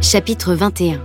Chapitre 21.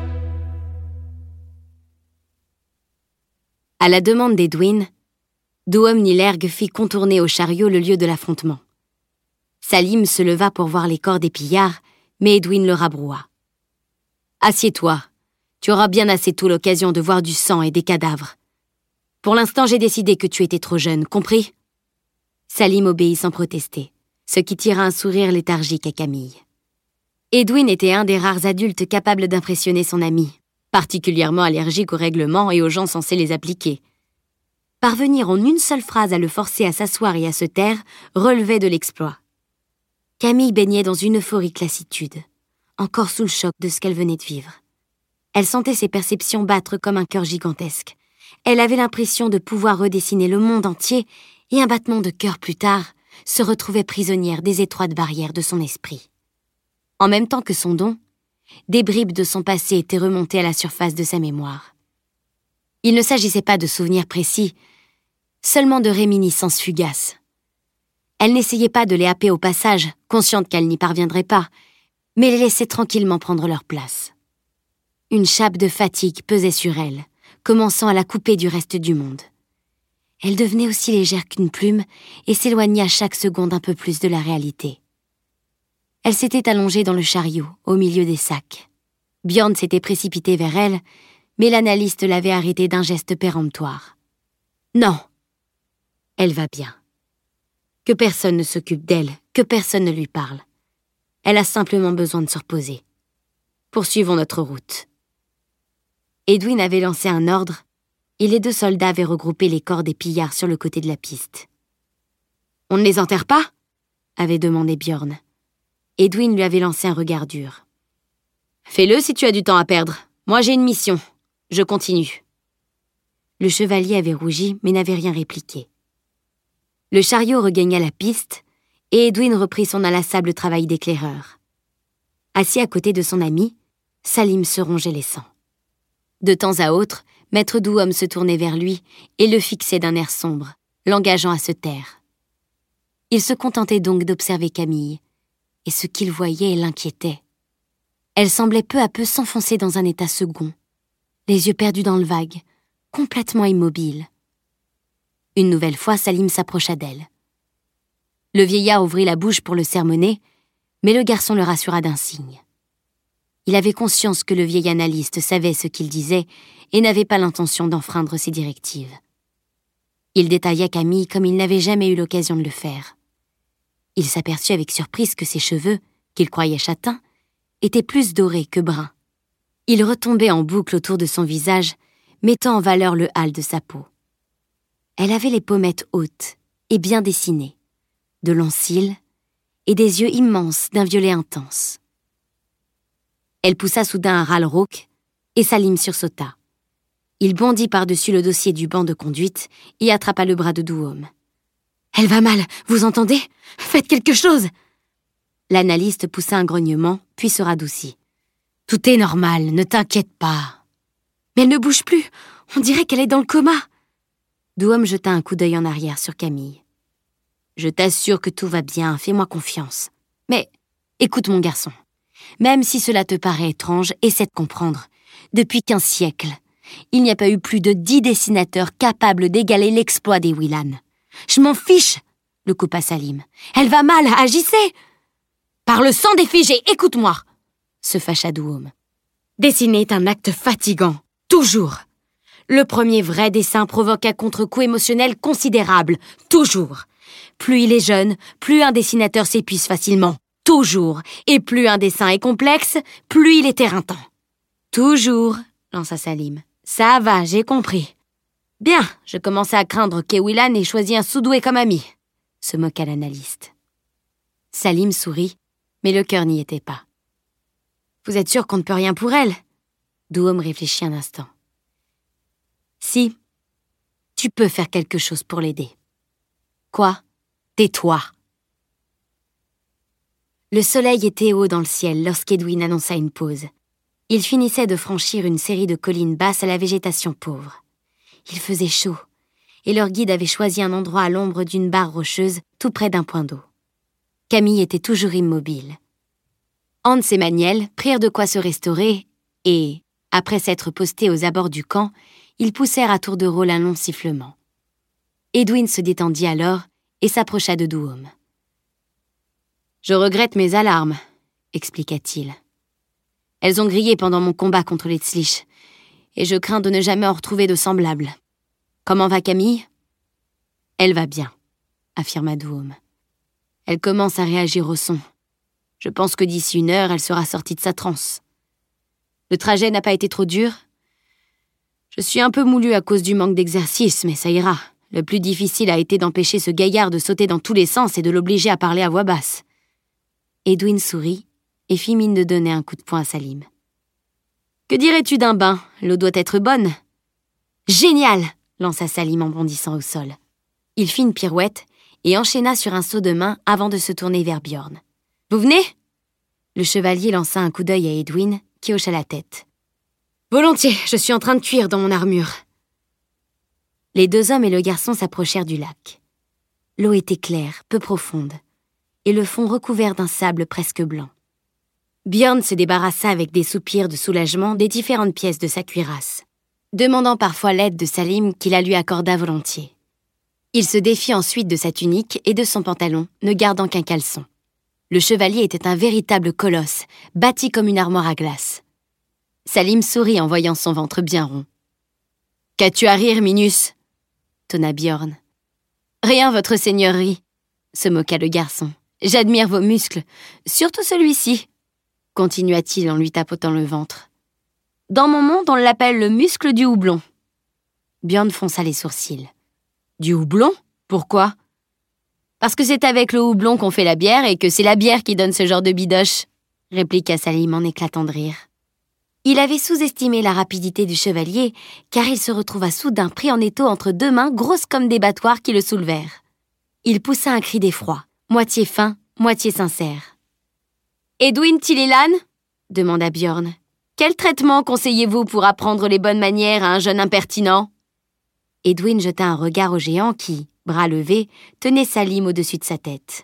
À la demande d'Edwin, Douom Nilergue fit contourner au chariot le lieu de l'affrontement. Salim se leva pour voir les corps des pillards, mais Edwin le rabroua. « Assieds-toi, tu auras bien assez tôt l'occasion de voir du sang et des cadavres. Pour l'instant, j'ai décidé que tu étais trop jeune, compris ?» Salim obéit sans protester, ce qui tira un sourire léthargique à Camille. Edwin était un des rares adultes capables d'impressionner son ami, particulièrement allergique aux règlements et aux gens censés les appliquer. Parvenir en une seule phrase à le forcer à s'asseoir et à se taire relevait de l'exploit. Camille baignait dans une euphorique lassitude, encore sous le choc de ce qu'elle venait de vivre. Elle sentait ses perceptions battre comme un cœur gigantesque. Elle avait l'impression de pouvoir redessiner le monde entier et un battement de cœur plus tard se retrouvait prisonnière des étroites barrières de son esprit. En même temps que son don, des bribes de son passé étaient remontées à la surface de sa mémoire. Il ne s'agissait pas de souvenirs précis, seulement de réminiscences fugaces. Elle n'essayait pas de les happer au passage, consciente qu'elle n'y parviendrait pas, mais les laissait tranquillement prendre leur place. Une chape de fatigue pesait sur elle, commençant à la couper du reste du monde. Elle devenait aussi légère qu'une plume et s'éloignait à chaque seconde un peu plus de la réalité. Elle s'était allongée dans le chariot, au milieu des sacs. Bjorn s'était précipité vers elle, mais l'analyste l'avait arrêtée d'un geste péremptoire. « Non, elle va bien. Que personne ne s'occupe d'elle, que personne ne lui parle. Elle a simplement besoin de se reposer. Poursuivons notre route. » Edwin avait lancé un ordre, et les 2 soldats avaient regroupé les corps des pillards sur le côté de la piste. « On ne les enterre pas ?» avait demandé Bjorn. Edwin lui avait lancé un regard dur. « Fais-le si tu as du temps à perdre. Moi, j'ai une mission. Je continue. » Le chevalier avait rougi, mais n'avait rien répliqué. Le chariot regagna la piste, et Edwin reprit son inlassable travail d'éclaireur. Assis à côté de son ami, Salim se rongeait les sangs. De temps à autre, Maître Douom se tournait vers lui et le fixait d'un air sombre, l'engageant à se taire. Il se contentait donc d'observer Camille, et ce qu'il voyait l'inquiétait. Elle semblait peu à peu s'enfoncer dans un état second, les yeux perdus dans le vague, complètement immobile. Une nouvelle fois, Salim s'approcha d'elle. Le vieillard ouvrit la bouche pour le sermonner, mais le garçon le rassura d'un signe. Il avait conscience que le vieil analyste savait ce qu'il disait et n'avait pas l'intention d'enfreindre ses directives. Il détailla Camille comme il n'avait jamais eu l'occasion de le faire. Il s'aperçut avec surprise que ses cheveux, qu'il croyait châtains, étaient plus dorés que bruns. Ils retombaient en boucle autour de son visage, mettant en valeur le hâle de sa peau. Elle avait les pommettes hautes et bien dessinées, de longs cils et des yeux immenses d'un violet intense. Elle poussa soudain un râle rauque et Salim sursauta. Il bondit par-dessus le dossier du banc de conduite et attrapa le bras de Douom. « Elle va mal, vous entendez ? Faites quelque chose !» L'analyste poussa un grognement, puis se radoucit. « Tout est normal, ne t'inquiète pas. »« Mais elle ne bouge plus, on dirait qu'elle est dans le coma. » Douom jeta un coup d'œil en arrière sur Camille. « Je t'assure que tout va bien, fais-moi confiance. Mais écoute mon garçon, même si cela te paraît étrange, essaie de comprendre. Depuis 15 siècles, il n'y a pas eu plus de 10 dessinateurs capables d'égaler l'exploit des Willan. Je m'en fiche, le coupa Salim. Elle va mal, agissez! Par le sang des figés, écoute-moi, se fâcha Douom. Dessiner est un acte fatigant, toujours. Le premier vrai dessin provoque un contre-coup émotionnel considérable, toujours. Plus il est jeune, plus un dessinateur s'épuise facilement, toujours. Et plus un dessin est complexe, plus il est éreintant. Toujours, lança Salim. Ça va, j'ai compris. Bien, je commençais à craindre qu'Ewillan ait choisi un sous-doué comme ami, se moqua l'analyste. Salim sourit, mais le cœur n'y était pas. Vous êtes sûr qu'on ne peut rien pour elle ? Douom réfléchit un instant. Si, tu peux faire quelque chose pour l'aider. Quoi ? Tais-toi. Le soleil était haut dans le ciel lorsqu'Edwin annonça une pause. Il finissait de franchir une série de collines basses à la végétation pauvre. Il faisait chaud, et leur guide avait choisi un endroit à l'ombre d'une barre rocheuse tout près d'un point d'eau. Camille était toujours immobile. Hans et Maniel prirent de quoi se restaurer et, après s'être postés aux abords du camp, ils poussèrent à tour de rôle un long sifflement. Edwin se détendit alors et s'approcha de Duom. « Je regrette mes alarmes, » expliqua-t-il. « Elles ont grillé pendant mon combat contre les Tzlich, et je crains de ne jamais en retrouver de semblables. Comment va Camille ?»« Elle va bien, » affirma Duom. « Elle commence à réagir au son. Je pense que d'ici 1 heure, elle sera sortie de sa transe. Le trajet n'a pas été trop dur. Je suis un peu moulu à cause du manque d'exercice, mais ça ira. Le plus difficile a été d'empêcher ce gaillard de sauter dans tous les sens et de l'obliger à parler à voix basse. » Edwin sourit et fit mine de donner un coup de poing à Salim. « Que dirais-tu d'un bain ? L'eau doit être bonne. »« Génial !» lança Salim en bondissant au sol. Il fit une pirouette et enchaîna sur un saut de main avant de se tourner vers Bjorn. « Vous venez ?» Le chevalier lança un coup d'œil à Edwin, qui hocha la tête. « Volontiers, je suis en train de cuire dans mon armure. » Les 2 hommes et le garçon s'approchèrent du lac. L'eau était claire, peu profonde, et le fond recouvert d'un sable presque blanc. Bjorn se débarrassa avec des soupirs de soulagement des différentes pièces de sa cuirasse, demandant parfois l'aide de Salim qui la lui accorda volontiers. Il se défit ensuite de sa tunique et de son pantalon, ne gardant qu'un caleçon. Le chevalier était un véritable colosse, bâti comme une armoire à glace. Salim sourit en voyant son ventre bien rond. « Qu'as-tu à rire, Minus ?» tonna Bjorn. « Rien, votre seigneurie, » se moqua le garçon. « J'admire vos muscles, surtout celui-ci, » continua-t-il en lui tapotant le ventre. « Dans mon monde, on l'appelle le muscle du houblon. » Bjorn fronça les sourcils. « Du houblon ? Pourquoi ? » « Parce que c'est avec le houblon qu'on fait la bière et que c'est la bière qui donne ce genre de bidoche, » répliqua Salim en éclatant de rire. Il avait sous-estimé la rapidité du chevalier, car il se retrouva soudain pris en étau entre 2 mains grosses comme des battoirs qui le soulevèrent. Il poussa un cri d'effroi, moitié fin, moitié sincère. « Edwin Tililan ?» demanda Bjorn. « Quel traitement conseillez-vous pour apprendre les bonnes manières à un jeune impertinent ?» Edwin jeta un regard au géant qui, bras levés, tenait Salim au-dessus de sa tête.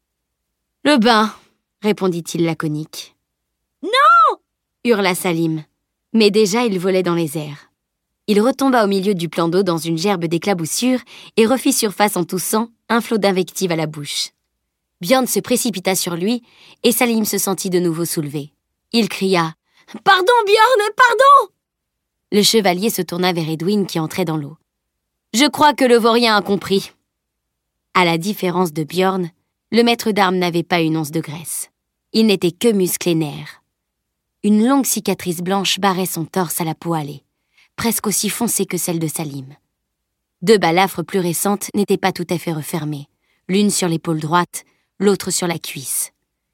« Le bain !» répondit-il laconique. « Non !» hurla Salim. Mais déjà il volait dans les airs. Il retomba au milieu du plan d'eau dans une gerbe d'éclaboussures et refit surface en toussant, un flot d'invectives à la bouche. Bjorn se précipita sur lui et Salim se sentit de nouveau soulevé. Il cria « Pardon, Bjorn, pardon !» Le chevalier se tourna vers Edwin qui entrait dans l'eau. « Je crois que le vaurien a compris. » À la différence de Bjorn, le maître d'armes n'avait pas une once de graisse. Il n'était que muscle et nerfs. Une longue cicatrice blanche barrait son torse à la peau hâlée, presque aussi foncée que celle de Salim. 2 balafres plus récentes n'étaient pas tout à fait refermées, l'une sur l'épaule droite, l'autre sur la cuisse.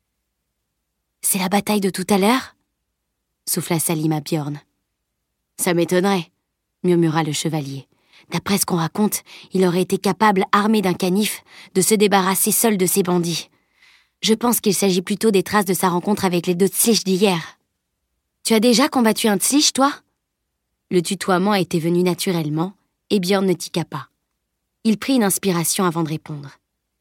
« C'est la bataille de tout à l'heure ?» souffla Salim à Bjorn. « Ça m'étonnerait, » murmura le chevalier. D'après ce qu'on raconte, il aurait été capable, armé d'un canif, de se débarrasser seul de ces bandits. Je pense qu'il s'agit plutôt des traces de sa rencontre avec les 2 Tzlich d'hier. « Tu as déjà combattu un Tzlich, toi ?» Le tutoiement était venu naturellement, et Bjorn ne tiqua pas. Il prit une inspiration avant de répondre.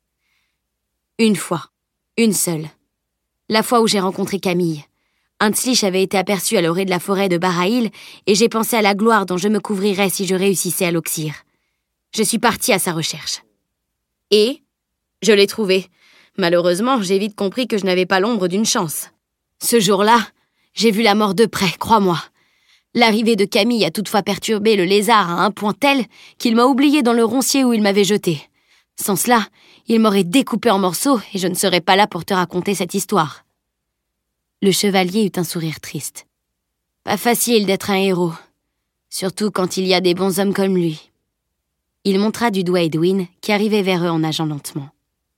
« Une fois, une seule. La fois où j'ai rencontré Camille. Un Tzlich avait été aperçu à l'orée de la forêt de Baraïl et j'ai pensé à la gloire dont je me couvrirais si je réussissais à l'oxyre. Je suis partie à sa recherche. Et je l'ai trouvé. Malheureusement, j'ai vite compris que je n'avais pas l'ombre d'une chance. Ce jour-là, j'ai vu la mort de près, crois-moi. L'arrivée de Camille a toutefois perturbé le lézard à un point tel qu'il m'a oublié dans le roncier où il m'avait jeté. Sans cela, il m'aurait découpé en morceaux et je ne serais pas là pour te raconter cette histoire. » Le chevalier eut un sourire triste. Pas facile d'être un héros, surtout quand il y a des bons hommes comme lui. Il montra du doigt Edwin, qui arrivait vers eux en nageant lentement.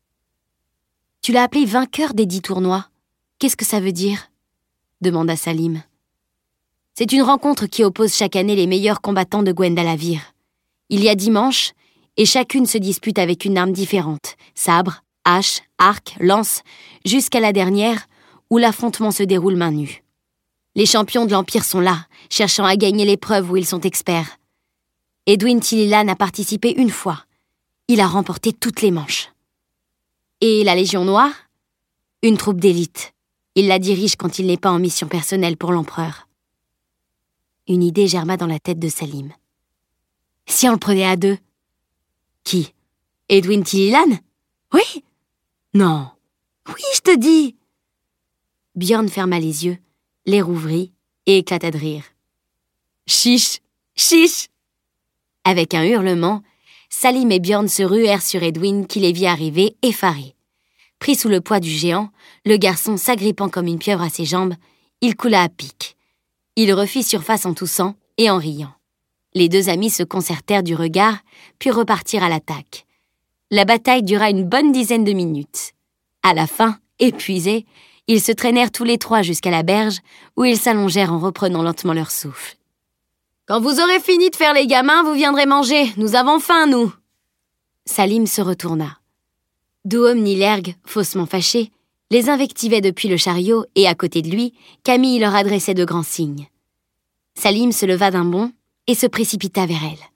« Tu l'as appelé vainqueur des 10 tournois. Qu'est-ce que ça veut dire ?» demanda Salim. « C'est une rencontre qui oppose chaque année les meilleurs combattants de Gwendalavir. Il y a 10 manches, et chacune se dispute avec une arme différente, sabre, hache, arc, lance, jusqu'à la dernière, où l'affrontement se déroule main nue. Les champions de l'Empire sont là, cherchant à gagner l'épreuve où ils sont experts. Edwin Tililan a participé 1 fois. Il a remporté toutes les manches. Et la Légion Noire ? Une troupe d'élite. Il la dirige quand il n'est pas en mission personnelle pour l'empereur. Une idée germa dans la tête de Salim. Si on le prenait à deux? Qui? Edwin Tillilan? Oui? Non. Oui, je te dis. Bjorn ferma les yeux, les rouvrit et éclata de rire. Chiche! Chiche! Avec un hurlement, Salim et Bjorn se ruèrent sur Edwin qui les vit arriver effarés. Pris sous le poids du géant, le garçon s'agrippant comme une pieuvre à ses jambes, il coula à pic. Il refit surface en toussant et en riant. Les deux amis se concertèrent du regard, puis repartirent à l'attaque. La bataille dura une bonne dizaine de minutes. À la fin, épuisés, ils se traînèrent tous les trois jusqu'à la berge, où ils s'allongèrent en reprenant lentement leur souffle. « Quand vous aurez fini de faire les gamins, vous viendrez manger. Nous avons faim, nous !» Salim se retourna. Duom ni Lergue, faussement fâché, les invectivait depuis le chariot et, à côté de lui, Camille leur adressait de grands signes. Salim se leva d'un bond et se précipita vers elle.